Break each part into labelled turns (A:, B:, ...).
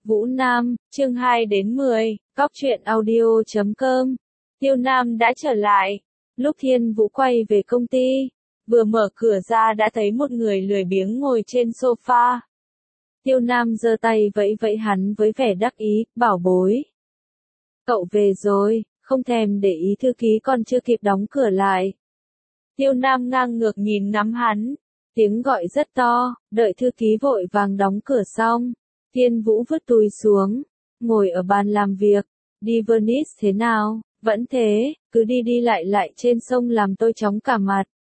A: Vũ Nam, chương 2 đến 10, Cóc truyện audio.com. Tiêu Nam đã trở lại. Lúc Thiên Vũ quay về công ty, vừa mở cửa ra đã thấy một người lười biếng ngồi trên sofa. Tiêu Nam giơ tay vẫy vẫy hắn với vẻ đắc ý, bảo bối. Cậu về rồi, không thèm để ý thư ký còn chưa kịp đóng cửa lại. Tiêu Nam ngang ngược nhìn ngắm hắn, tiếng gọi rất to, đợi thư ký vội vàng đóng cửa xong. Thiên Vũ vứt túi xuống, ngồi ở bàn làm việc, đi Venice thế nào, vẫn thế, cứ đi đi lại lại trên sông làm tôi chóng cả mặt.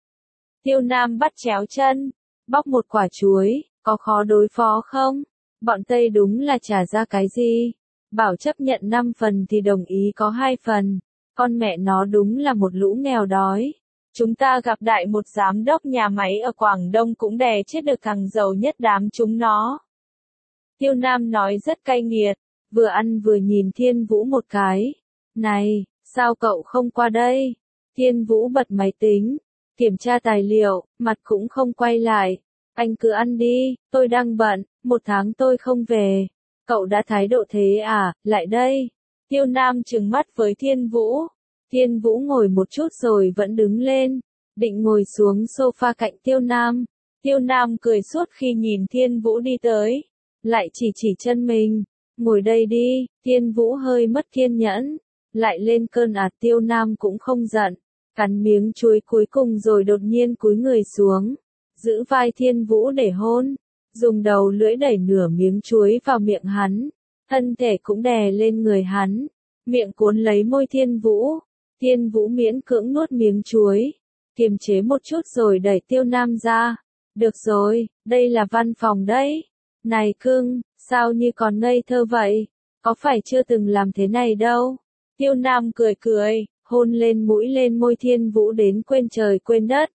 A: Tiêu Nam bắt chéo chân, bóc một quả chuối, có khó đối phó không? Bọn Tây đúng là trả ra cái gì? Bảo chấp nhận 5 phần thì đồng ý có 2 phần, con mẹ nó đúng là một lũ nghèo đói. Chúng ta gặp đại một giám đốc nhà máy ở Quảng Đông cũng đè chết được thằng giàu nhất đám chúng nó. Tiêu Nam nói rất cay nghiệt, vừa ăn vừa nhìn Thiên Vũ một cái. Này, sao cậu không qua đây? Thiên Vũ bật máy tính, kiểm tra tài liệu, mặt cũng không quay lại. Anh cứ ăn đi, tôi đang bận, 1 tháng tôi không về. Cậu đã thái độ thế à, lại đây. Tiêu Nam trừng mắt với Thiên Vũ. Thiên Vũ ngồi một chút rồi vẫn đứng lên, định ngồi xuống sofa cạnh Tiêu Nam. Tiêu Nam cười suốt khi nhìn Thiên Vũ đi tới, lại chỉ chân mình. Ngồi đây đi. Thiên Vũ hơi mất kiên nhẫn, lại lên cơn ạt. Tiêu Nam cũng không giận, cắn miếng chuối cuối cùng rồi đột nhiên cúi người xuống, giữ vai Thiên Vũ để hôn, dùng đầu lưỡi đẩy nửa miếng chuối vào miệng hắn, thân thể cũng đè lên người hắn, miệng cuốn lấy môi Thiên Vũ. Thiên Vũ miễn cưỡng nuốt miếng chuối, kiềm chế một chút rồi đẩy Tiêu Nam ra. Được rồi, đây là văn phòng đấy. Này cưng, sao như còn ngây thơ vậy? Có phải chưa từng làm thế này đâu? Tiêu Nam cười cười, hôn lên mũi lên môi Thiên Vũ đến quên trời quên đất.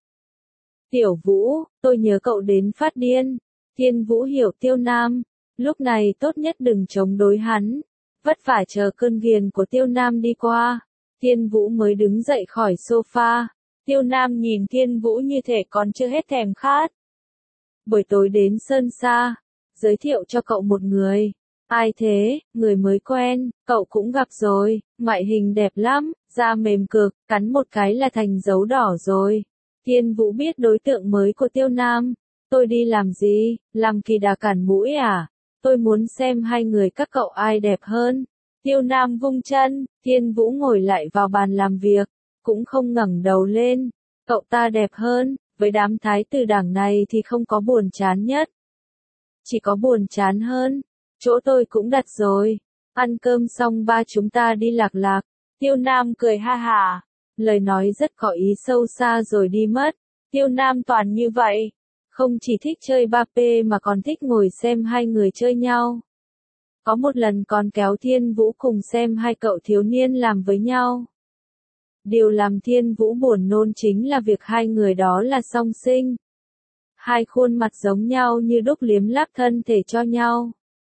A: Tiểu Vũ, tôi nhớ cậu đến phát điên. Thiên Vũ hiểu Tiêu Nam, lúc này tốt nhất đừng chống đối hắn, vất vả chờ cơn ghiền của Tiêu Nam đi qua. Thiên Vũ mới đứng dậy khỏi sofa. Tiêu Nam nhìn Thiên Vũ như thể còn chưa hết thèm khát. Buổi tối đến Sơn Sa, giới thiệu cho cậu một người. Ai thế? Người mới quen, cậu cũng gặp rồi, ngoại hình đẹp lắm, da mềm cực, cắn một cái là thành dấu đỏ rồi. Thiên Vũ biết đối tượng mới của Tiêu Nam. Tôi đi làm gì? Làm kỳ đà cản mũi à? Tôi muốn xem hai người các cậu ai đẹp hơn. Tiêu Nam vung chân, Thiên Vũ ngồi lại vào bàn làm việc, cũng không ngẩng đầu lên. Cậu ta đẹp hơn, với đám thái tử đảng này thì không có buồn chán nhất. Chỉ có buồn chán hơn. Chỗ tôi cũng đặt rồi. Ăn cơm xong ba chúng ta đi lạc lạc. Tiêu Nam cười ha hả, lời nói rất có ý sâu xa rồi đi mất. Tiêu Nam toàn như vậy, không chỉ thích chơi ba p mà còn thích ngồi xem hai người chơi nhau. Có một lần còn kéo Thiên Vũ cùng xem hai cậu thiếu niên làm với nhau. Điều làm Thiên Vũ buồn nôn chính là việc hai người đó là song sinh. Hai khuôn mặt giống nhau như đúc liếm láp thân thể cho nhau.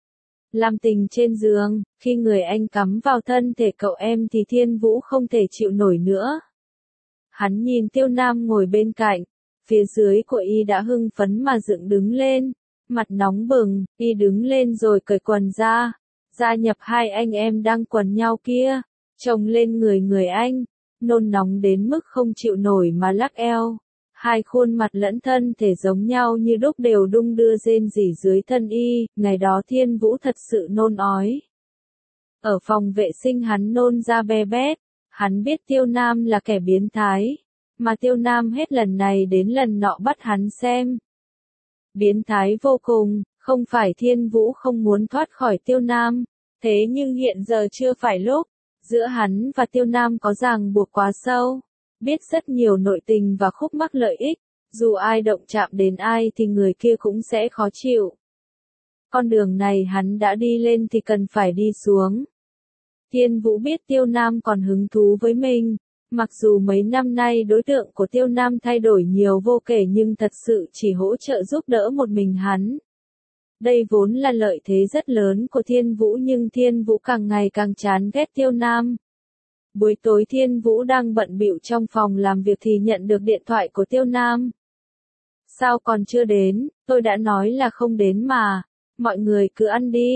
A: Làm tình trên giường, khi người anh cắm vào thân thể cậu em thì Thiên Vũ không thể chịu nổi nữa. Hắn nhìn Tiêu Nam ngồi bên cạnh, phía dưới của y đã hưng phấn mà dựng đứng lên, mặt nóng bừng, y đứng lên rồi cởi quần ra, gia nhập hai anh em đang quần nhau kia, chồng lên người anh, nôn nóng đến mức không chịu nổi mà lắc eo. Hai khuôn mặt lẫn thân thể giống nhau như đúc đều đung đưa rên rỉ dưới thân y, ngày đó Thiên Vũ thật sự nôn ói. Ở phòng vệ sinh hắn nôn ra be bét, hắn biết Tiêu Nam là kẻ biến thái, mà Tiêu Nam hết lần này đến lần nọ bắt hắn xem. Biến thái vô cùng, không phải Thiên Vũ không muốn thoát khỏi Tiêu Nam, thế nhưng hiện giờ chưa phải lúc, giữa hắn và Tiêu Nam có ràng buộc quá sâu. Biết rất nhiều nội tình và khúc mắc lợi ích, dù ai động chạm đến ai thì người kia cũng sẽ khó chịu. Con đường này hắn đã đi lên thì cần phải đi xuống. Thiên Vũ biết Tiêu Nam còn hứng thú với mình, mặc dù mấy năm nay đối tượng của Tiêu Nam thay đổi nhiều vô kể nhưng thật sự chỉ hỗ trợ giúp đỡ một mình hắn. Đây vốn là lợi thế rất lớn của Thiên Vũ nhưng Thiên Vũ càng ngày càng chán ghét Tiêu Nam. Buổi tối Thiên Vũ đang bận bịu trong phòng làm việc thì nhận được điện thoại của Tiêu Nam. Sao còn chưa đến, tôi đã nói là không đến mà, mọi người cứ ăn đi.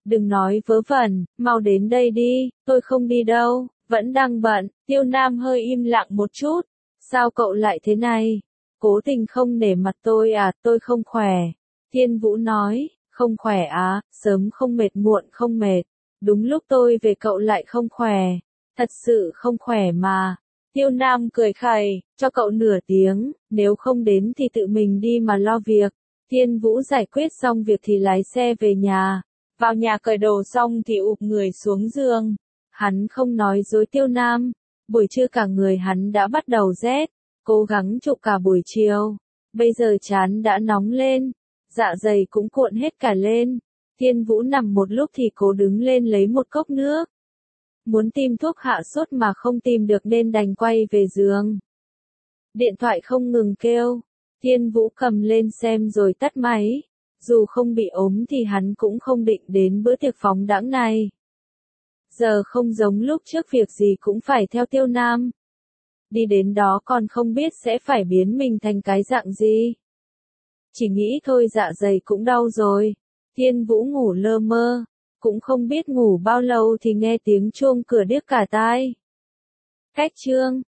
A: Đừng nói vớ vẩn, mau đến đây đi, tôi không đi đâu, vẫn đang bận. Tiêu Nam hơi im lặng một chút. Sao cậu lại thế này? Cố tình không nể mặt tôi à, tôi không khỏe. Thiên Vũ nói, không khỏe à, sớm không mệt muộn không mệt. Đúng lúc tôi về cậu lại không khỏe. Thật sự không khỏe mà. Tiêu Nam cười khẩy, cho cậu nửa tiếng, nếu không đến thì tự mình đi mà lo việc. Thiên Vũ giải quyết xong việc thì lái xe về nhà. Vào nhà cởi đồ xong thì ụp người xuống giường. Hắn không nói dối Tiêu Nam. Buổi trưa cả người hắn đã bắt đầu rét. Cố gắng chụp cả buổi chiều. Bây giờ trán đã nóng lên. Dạ dày cũng cuộn hết cả lên. Thiên Vũ nằm một lúc thì cố đứng lên lấy một cốc nước. Muốn tìm thuốc hạ sốt mà không tìm được nên đành quay về giường. Điện thoại không ngừng kêu. Thiên Vũ cầm lên xem rồi tắt máy. Dù không bị ốm thì hắn cũng không định đến bữa tiệc phóng đãng này. Giờ không giống lúc trước việc gì cũng phải theo Tiêu Nam. Đi đến đó còn không biết sẽ phải biến mình thành cái dạng gì. Chỉ nghĩ thôi dạ dày cũng đau rồi. Thiên Vũ ngủ lơ mơ. Cũng không biết ngủ bao lâu thì nghe tiếng chuông cửa điếc cả tai. Cách chương